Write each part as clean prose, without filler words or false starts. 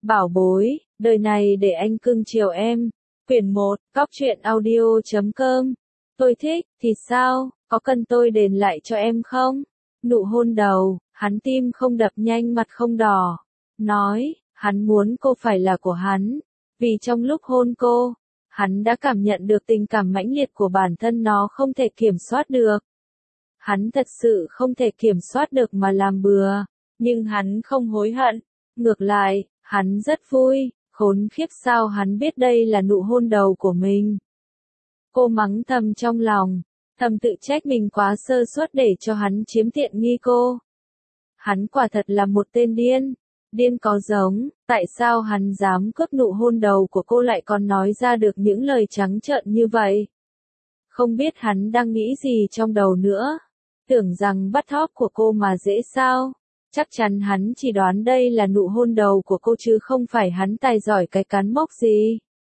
Bảo bối, đời này để anh cưng chiều em. Quyển 1, cóc.audio.com. Tôi thích, thì sao, có cần tôi đền lại cho em không? Nụ hôn đầu, hắn tim không đập nhanh mặt không đỏ. Nói, hắn muốn cô phải là của hắn. Vì trong lúc hôn cô, hắn đã cảm nhận được tình cảm mãnh liệt của bản thân nó không thể kiểm soát được. Hắn thật sự không thể kiểm soát được mà làm bừa. Nhưng hắn không hối hận. Ngược lại, hắn rất vui, khốn khiếp sao hắn biết đây là nụ hôn đầu của mình. Cô mắng thầm trong lòng, thầm tự trách mình quá sơ suất để cho hắn chiếm tiện nghi cô. Hắn quả thật là một tên điên, điên có giống, tại sao hắn dám cướp nụ hôn đầu của cô lại còn nói ra được những lời trắng trợn như vậy? Không biết hắn đang nghĩ gì trong đầu nữa, tưởng rằng bắt thóp của cô mà dễ sao? Chắc chắn hắn chỉ đoán đây là nụ hôn đầu của cô chứ không phải hắn tài giỏi cái cán mốc gì.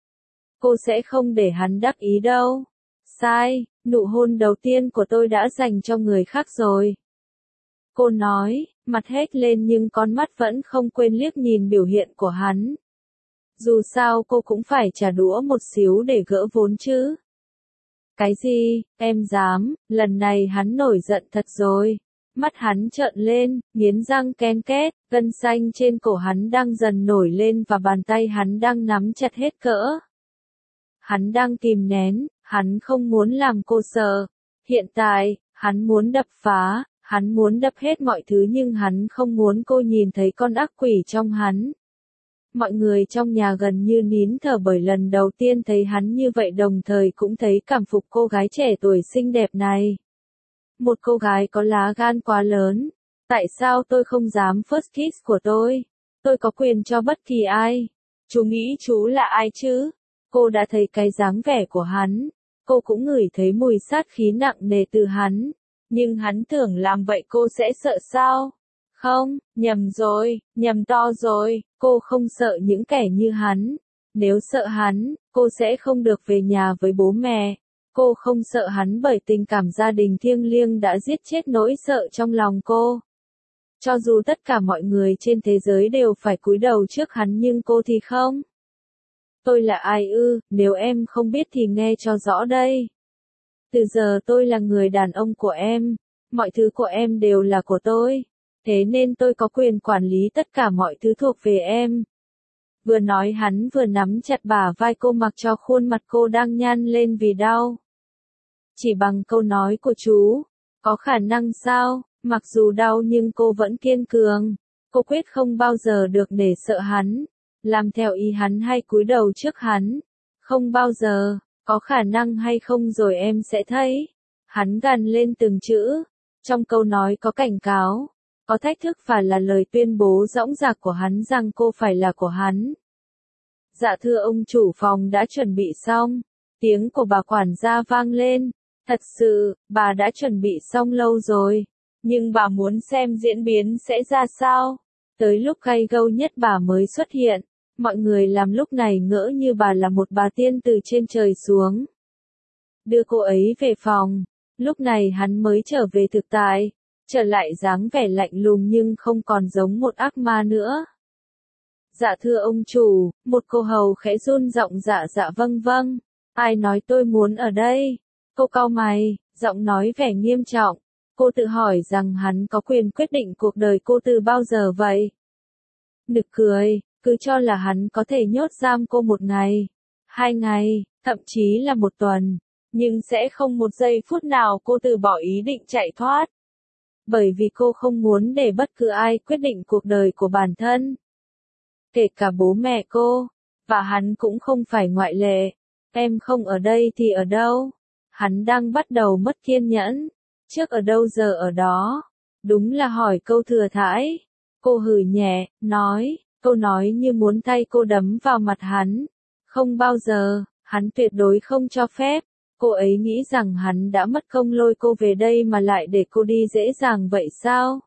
Cô sẽ không để hắn đắc ý đâu. Sai, nụ hôn đầu tiên của tôi đã dành cho người khác rồi. Cô nói, mặt hết lên nhưng con mắt vẫn không quên liếc nhìn biểu hiện của hắn. Dù sao cô cũng phải trả đũa một xíu để gỡ vốn chứ. Cái gì, em dám, lần này hắn nổi giận thật rồi. Mắt hắn trợn lên, nghiến răng ken két, gân xanh trên cổ hắn đang dần nổi lên và bàn tay hắn đang nắm chặt hết cỡ. Hắn đang kìm nén, hắn không muốn làm cô sợ. Hiện tại, hắn muốn đập phá, hắn muốn đập hết mọi thứ nhưng hắn không muốn cô nhìn thấy con ác quỷ trong hắn. Mọi người trong nhà gần như nín thở bởi lần đầu tiên thấy hắn như vậy đồng thời cũng thấy cảm phục cô gái trẻ tuổi xinh đẹp này. Một cô gái có lá gan quá lớn. Tại sao tôi không dám first kiss của tôi? Tôi có quyền cho bất kỳ ai. Chú nghĩ chú là ai chứ? Cô đã thấy cái dáng vẻ của hắn. Cô cũng ngửi thấy mùi sát khí nặng nề từ hắn. Nhưng hắn tưởng làm vậy cô sẽ sợ sao? Không, nhầm rồi, nhầm to rồi. Cô không sợ những kẻ như hắn. Nếu sợ hắn, cô sẽ không được về nhà với bố mẹ. Cô không sợ hắn bởi tình cảm gia đình thiêng liêng đã giết chết nỗi sợ trong lòng cô. Cho dù tất cả mọi người trên thế giới đều phải cúi đầu trước hắn nhưng cô thì không. Tôi là ai ư, nếu em không biết thì nghe cho rõ đây. Từ giờ tôi là người đàn ông của em, mọi thứ của em đều là của tôi. Thế nên tôi có quyền quản lý tất cả mọi thứ thuộc về em. Vừa nói hắn vừa nắm chặt bả vai cô mặc cho khuôn mặt cô đang nhăn lên vì đau. Chỉ bằng câu nói của chú, có khả năng sao, mặc dù đau nhưng cô vẫn kiên cường. Cô quyết không bao giờ được để sợ hắn, làm theo ý hắn hay cúi đầu trước hắn. Không bao giờ, có khả năng hay không rồi em sẽ thấy. Hắn gằn lên từng chữ, trong câu nói có cảnh cáo, có thách thức và là lời tuyên bố dõng dạc của hắn rằng cô phải là của hắn. Dạ thưa ông chủ phòng đã chuẩn bị xong, tiếng của bà quản gia vang lên. Thật sự, bà đã chuẩn bị xong lâu rồi, nhưng bà muốn xem diễn biến sẽ ra sao. Tới lúc gay gâu nhất bà mới xuất hiện, mọi người làm lúc này ngỡ như bà là một bà tiên từ trên trời xuống. Đưa cô ấy về phòng, lúc này hắn mới trở về thực tại, trở lại dáng vẻ lạnh lùng nhưng không còn giống một ác ma nữa. Dạ thưa ông chủ, một cô hầu khẽ run giọng dạ vâng vâng, ai nói tôi muốn ở đây? Cô cau mày, giọng nói vẻ nghiêm trọng. Cô tự hỏi rằng hắn có quyền quyết định cuộc đời cô từ bao giờ vậy? Nực cười, cứ cho là hắn có thể nhốt giam cô một ngày, 2 ngày, thậm chí là 1 tuần. Nhưng sẽ không một giây phút nào cô từ bỏ ý định chạy thoát. Bởi vì cô không muốn để bất cứ ai quyết định cuộc đời của bản thân. Kể cả bố mẹ cô, và hắn cũng không phải ngoại lệ. Em không ở đây thì ở đâu? Hắn đang bắt đầu mất kiên nhẫn. Trước ở đâu giờ ở đó. Đúng là hỏi câu thừa thãi. Cô hừ nhẹ, nói, câu nói như muốn thay cô đấm vào mặt hắn. Không bao giờ, hắn tuyệt đối không cho phép. Cô ấy nghĩ rằng hắn đã mất công lôi cô về đây mà lại để cô đi dễ dàng vậy sao?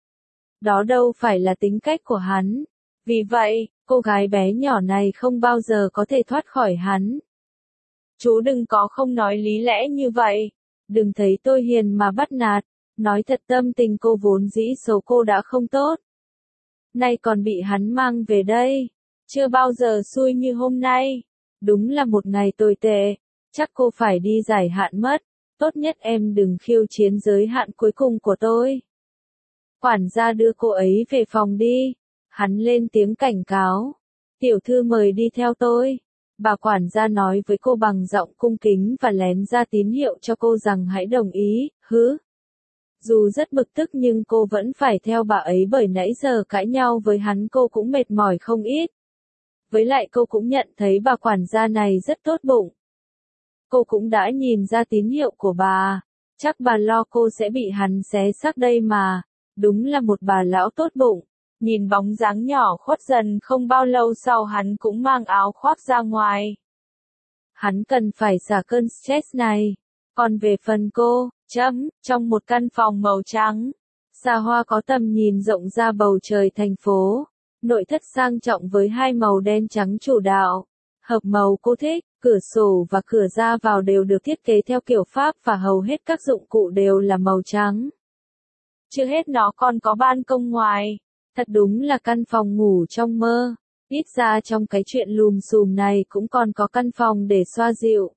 Đó đâu phải là tính cách của hắn. Vì vậy, cô gái bé nhỏ này không bao giờ có thể thoát khỏi hắn. Chú đừng có không nói lý lẽ như vậy. Đừng thấy tôi hiền mà bắt nạt. Nói thật tâm tình cô vốn dĩ xấu cô đã không tốt. Nay còn bị hắn mang về đây. chưa bao giờ xui như hôm nay. Đúng là một ngày tồi tệ, chắc cô phải đi giải hạn mất. Tốt nhất em đừng khiêu chiến giới hạn cuối cùng của tôi. Quản gia đưa cô ấy về phòng đi. Hắn lên tiếng cảnh cáo. Tiểu thư mời đi theo tôi. Bà quản gia nói với cô bằng giọng cung kính và lén ra tín hiệu cho cô rằng hãy đồng ý, hứ. Dù rất bực tức nhưng cô vẫn phải theo bà ấy bởi nãy giờ cãi nhau với hắn cô cũng mệt mỏi không ít. Với lại cô cũng nhận thấy bà quản gia này rất tốt bụng. Cô cũng đã nhìn ra tín hiệu của bà. Chắc bà lo cô sẽ bị hắn xé xác đây mà. Đúng là một bà lão tốt bụng. Nhìn bóng dáng nhỏ khuất dần không bao lâu sau hắn cũng mang áo khoác ra ngoài. Hắn cần phải xả cơn stress này. Còn về phần cô, trong một căn phòng màu trắng, xa hoa có tầm nhìn rộng ra bầu trời thành phố. Nội thất sang trọng với hai màu đen trắng chủ đạo. Hợp màu cô thích, cửa sổ và cửa ra vào đều được thiết kế theo kiểu Pháp và hầu hết các dụng cụ đều là màu trắng. Chưa hết nó còn có ban công ngoài. Thật đúng là căn phòng ngủ trong mơ. Ít ra trong cái chuyện lùm xùm này cũng còn có căn phòng để xoa dịu.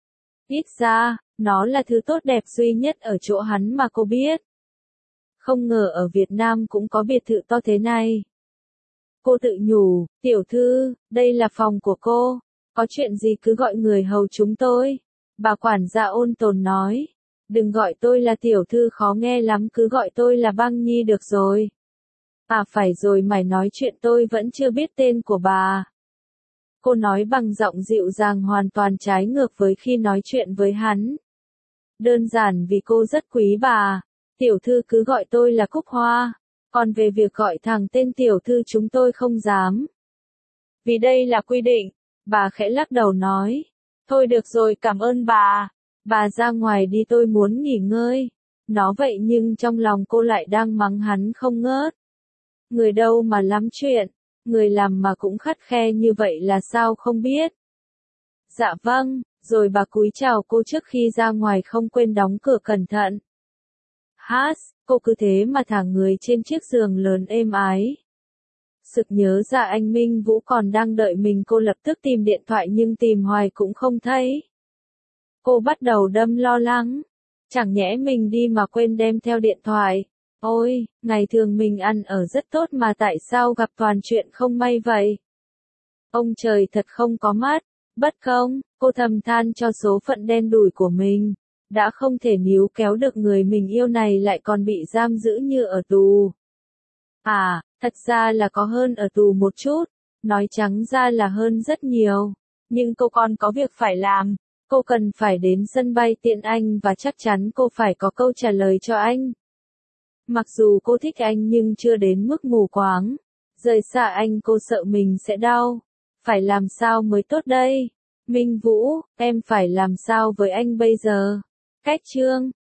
Ít ra, nó là thứ tốt đẹp duy nhất ở chỗ hắn mà cô biết. Không ngờ ở Việt Nam cũng có biệt thự to thế này. Cô tự nhủ, tiểu thư, đây là phòng của cô. Có chuyện gì cứ gọi người hầu chúng tôi. Bà quản gia ôn tồn nói. Đừng gọi tôi là tiểu thư khó nghe lắm, cứ gọi tôi là Băng Nhi được rồi. À phải rồi, mày nói chuyện tôi vẫn chưa biết tên của bà. Cô nói bằng giọng dịu dàng hoàn toàn trái ngược với khi nói chuyện với hắn. Đơn giản vì cô rất quý bà. Tiểu thư cứ gọi tôi là Cúc Hoa. Còn về việc gọi thẳng tên tiểu thư chúng tôi không dám. Vì đây là quy định. Bà khẽ lắc đầu nói. Thôi được rồi, cảm ơn bà. Bà ra ngoài đi, tôi muốn nghỉ ngơi. Nó vậy nhưng trong lòng cô lại đang mắng hắn không ngớt. Người đâu mà lắm chuyện. Người làm mà cũng khắt khe như vậy là sao không biết. Dạ vâng, rồi bà cúi chào cô trước khi ra ngoài không quên đóng cửa cẩn thận. Cô cứ thế mà thả người trên chiếc giường lớn êm ái. Sực nhớ ra anh Minh Vũ còn đang đợi mình, cô lập tức tìm điện thoại nhưng tìm hoài cũng không thấy. Cô bắt đầu đâm lo lắng. Chẳng nhẽ mình đi mà quên đem theo điện thoại. Ôi, ngày thường mình ăn ở rất tốt mà tại sao gặp toàn chuyện không may vậy? Ông trời thật không có mắt. Bất công, cô thầm than cho số phận đen đủi của mình. Đã không thể níu kéo được người mình yêu này lại còn bị giam giữ như ở tù. À, thật ra là có hơn ở tù một chút. Nói trắng ra là hơn rất nhiều. Nhưng cô còn có việc phải làm. Cô cần phải đến sân bay tiện anh và chắc chắn cô phải có câu trả lời cho anh. Mặc dù cô thích anh nhưng chưa đến mức mù quáng. Rời xa anh cô sợ mình sẽ đau. Phải làm sao mới tốt đây? Minh Vũ, em phải làm sao với anh bây giờ? Cách chương